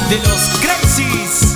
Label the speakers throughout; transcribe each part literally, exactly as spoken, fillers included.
Speaker 1: de los Crazies.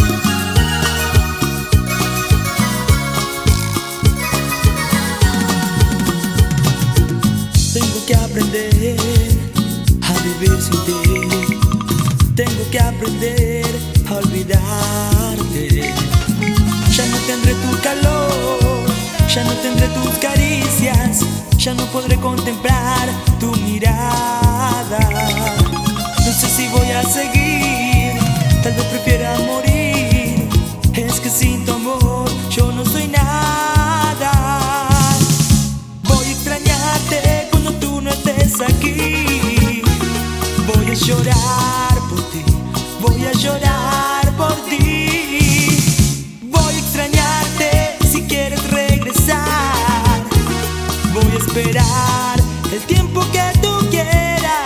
Speaker 2: Tengo que aprender a vivir sin ti. Tengo que aprender a olvidarte. Ya no tendré tu calor, ya no tendré tus caricias, ya no podré contemplar tu mirada. No sé si voy a seguir, tal vez prefiera morir. Es que sin tu amor yo no soy nada. Voy a extrañarte cuando tú no estés aquí. Voy a llorar por ti, voy a llorar por ti. Voy a extrañarte si quieres regresar. Voy a esperar el tiempo que tú quieras.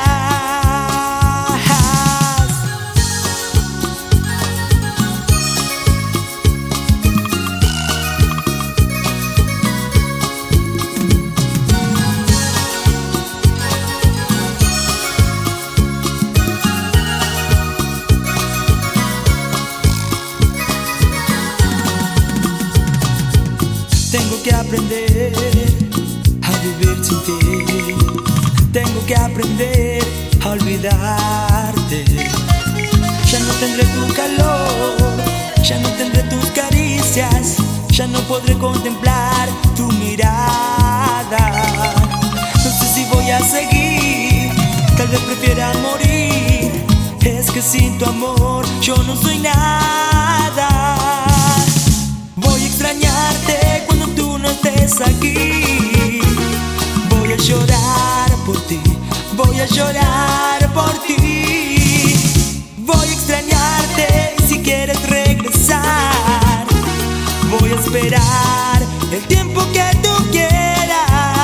Speaker 2: Tengo que aprender a vivir sin ti. Tengo que aprender a olvidarte. Ya no tendré tu calor, ya no tendré tus caricias, ya no podré contemplar tu mirada. No sé si voy a seguir, tal vez prefiera morir. Es que sin tu amor yo no soy nada. Voy a extrañarte cuando tú no estés aquí. Voy a llorar por ti, voy a llorar por ti. Voy a extrañarte si quieres regresar. Voy a esperar el tiempo que tú quieras.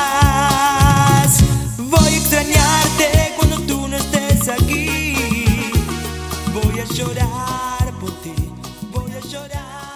Speaker 2: Voy a extrañarte cuando tú no estés aquí. Voy a llorar por ti, voy a llorar.